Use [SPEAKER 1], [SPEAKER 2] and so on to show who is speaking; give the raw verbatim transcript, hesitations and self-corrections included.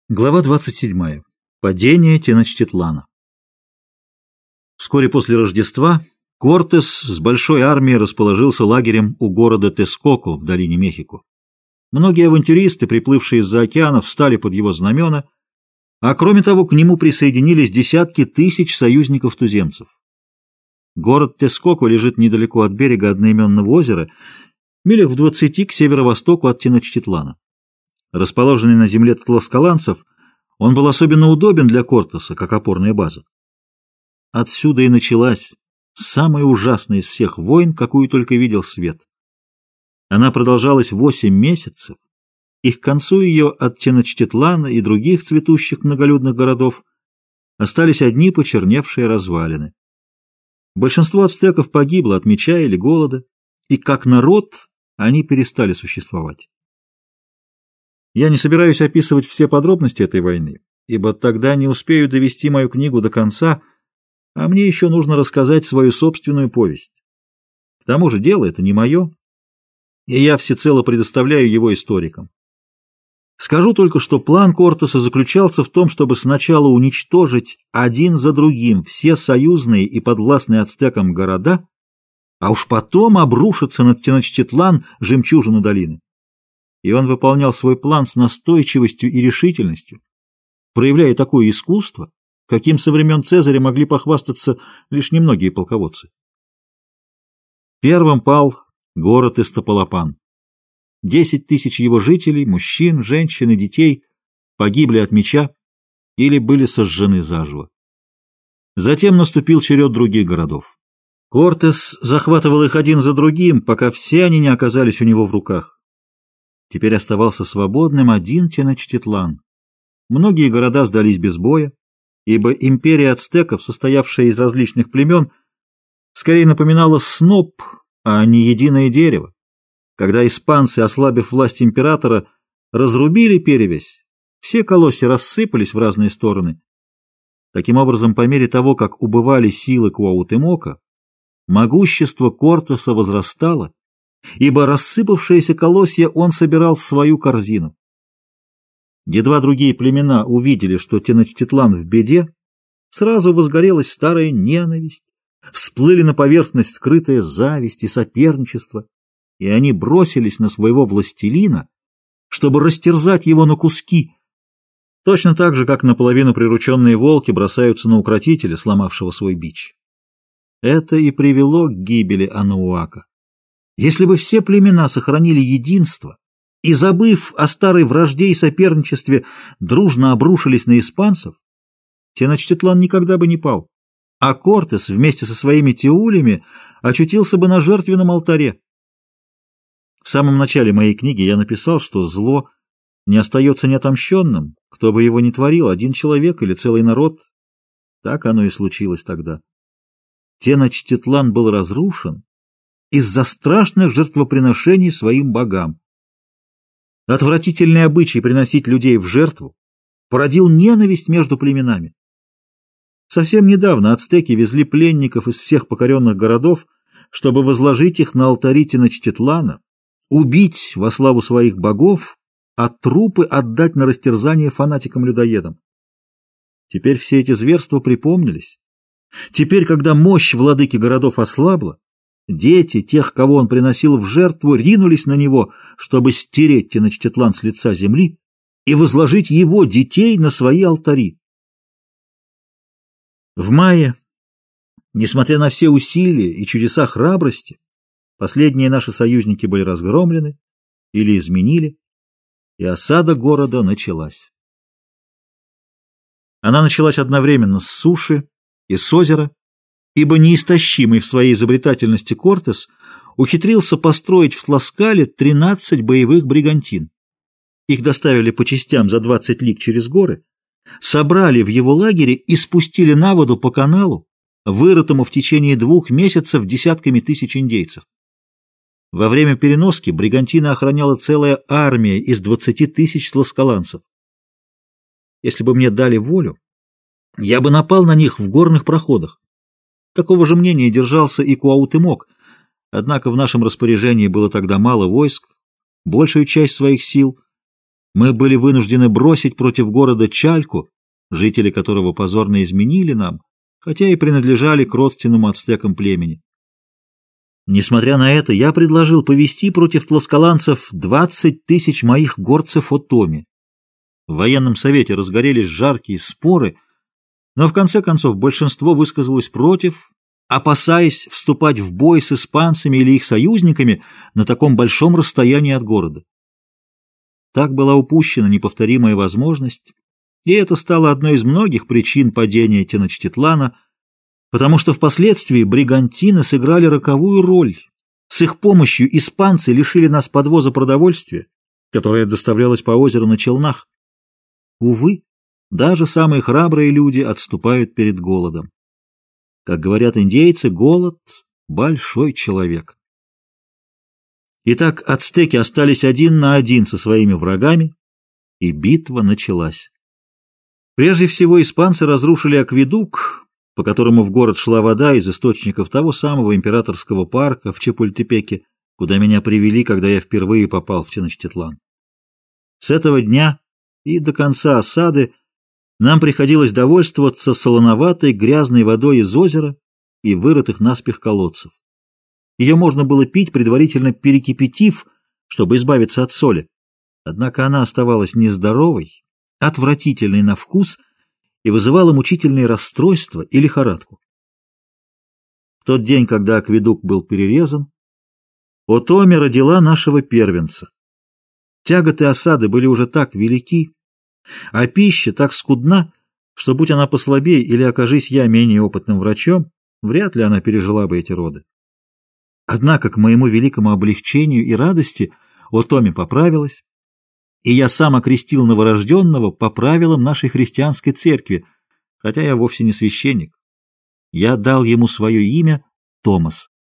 [SPEAKER 1] Глава двадцать седьмая. Падение Теночтитлана. Вскоре после Рождества Кортес с большой армией расположился лагерем у города Тескоко в долине Мехико. Многие авантюристы, приплывшие из-за океана, встали под его знамена, а кроме того к нему присоединились десятки тысяч союзников-туземцев. Город Тескоко лежит недалеко от берега одноименного озера, милях в двадцати к северо-востоку от Теночтитлана. Расположенный на земле тласкаланцев, он был особенно удобен для Кортеса, как опорная база. Отсюда и началась самая ужасная из всех войн, какую только видел свет. Она продолжалась восемь месяцев, и к концу ее от Теночтитлана и других цветущих многолюдных городов остались одни почерневшие развалины. Большинство ацтеков погибло от меча или голода, и как народ они перестали существовать. Я не собираюсь описывать все подробности этой войны, ибо тогда не успею довести мою книгу до конца, а мне еще нужно рассказать свою собственную повесть. К тому же дело это не мое, и я всецело предоставляю его историкам. Скажу только, что план Кортеса заключался в том, чтобы сначала уничтожить один за другим все союзные и подвластные ацтекам города, а уж потом обрушиться на Теночтитлан, жемчужину долины. И он выполнял свой план с настойчивостью и решительностью, проявляя такое искусство, каким со времен Цезаря могли похвастаться лишь немногие полководцы. Первым пал город Истапалапан. Десять тысяч его жителей, мужчин, женщин и детей, погибли от меча или были сожжены заживо. Затем наступил черед других городов. Кортес захватывал их один за другим, пока все они не оказались у него в руках. Теперь оставался свободным один Теночтитлан. Многие города сдались без боя, ибо империя ацтеков, состоявшая из различных племен, скорее напоминала сноп, а не единое дерево. Когда испанцы, ослабив власть императора, разрубили перевязь, все колосья рассыпались в разные стороны. Таким образом, по мере того, как убывали силы Куаутемока, могущество Кортеса возрастало, ибо рассыпавшиеся колосья он собирал в свою корзину. Едва другие племена увидели, что Теночтитлан в беде, сразу возгорелась старая ненависть, всплыли на поверхность скрытая зависть и соперничество, и они бросились на своего властелина, чтобы растерзать его на куски, точно так же, как наполовину прирученные волки бросаются на укротителя, сломавшего свой бич. Это и привело к гибели Анауака. Если бы все племена сохранили единство и, забыв о старой вражде и соперничестве, дружно обрушились на испанцев, Теночтитлан никогда бы не пал, а Кортес вместе со своими теулями очутился бы на жертвенном алтаре. В самом начале моей книги я написал, что зло не остается неотомщенным, кто бы его ни творил, один человек или целый народ. Так оно и случилось тогда. Теночтитлан был разрушен из-за страшных жертвоприношений своим богам. Отвратительный обычай приносить людей в жертву породил ненависть между племенами. Совсем недавно ацтеки везли пленников из всех покоренных городов, чтобы возложить их на алтари Теночтитлана, убить во славу своих богов, а трупы отдать на растерзание фанатикам-людоедам. Теперь все эти зверства припомнились. Теперь, когда мощь владыки городов ослабла, дети тех, кого он приносил в жертву, ринулись на него, чтобы стереть Теночтитлан с лица земли и возложить его, детей, на свои алтари. В мае, несмотря на все усилия и чудеса храбрости, последние наши союзники были разгромлены или изменили, и осада города началась. Она началась одновременно с суши и с озера, ибо неистощимый в своей изобретательности Кортес ухитрился построить в Тласкале тринадцать боевых бригантин. Их доставили по частям за двадцать лиг через горы, собрали в его лагере и спустили на воду по каналу, вырытому в течение двух месяцев десятками тысяч индейцев. Во время переноски бригантина охраняла целая армия из двадцати тысяч тласкаланцев. Если бы мне дали волю, я бы напал на них в горных проходах. Такого же мнения держался и Куаутемок, однако в нашем распоряжении было тогда мало войск, большую часть своих сил Мы были вынуждены бросить против города Чальку, жители которого позорно изменили нам, хотя и принадлежали к родственному ацтекам племени. Несмотря на это, я предложил повести против тласкаланцев двадцать тысяч моих горцев Отоми. В военном совете разгорелись жаркие споры, но в конце концов большинство высказалось против, опасаясь вступать в бой с испанцами или их союзниками на таком большом расстоянии от города. Так была упущена неповторимая возможность, и это стало одной из многих причин падения Теночтитлана, потому что впоследствии бригантины сыграли роковую роль. С их помощью испанцы лишили нас подвоза продовольствия, которое доставлялось по озеру на челнах. Увы, даже самые храбрые люди отступают перед голодом. Как говорят индейцы, голод — большой человек. Итак, ацтеки остались один на один со своими врагами, и битва началась. Прежде всего, испанцы разрушили акведук, по которому в город шла вода из источников того самого императорского парка в Чапультепеке, куда меня привели, когда я впервые попал в Теночтитлан. С этого дня и до конца осады нам приходилось довольствоваться солоноватой грязной водой из озера и вырытых наспех колодцев. Ее можно было пить, предварительно перекипятив, чтобы избавиться от соли. Однако она оставалась нездоровой, отвратительной на вкус и вызывала мучительные расстройства и лихорадку. В тот день, когда акведук был перерезан, Отоми родила нашего первенца. Тяготы осады были уже так велики, а пища так скудна, что, будь она послабее или окажись я менее опытным врачом, вряд ли она пережила бы эти роды. Однако, к моему великому облегчению и радости, Отоми поправилась, и я сам окрестил новорожденного по правилам нашей христианской церкви, хотя я вовсе не священник. Я дал ему свое имя Томас.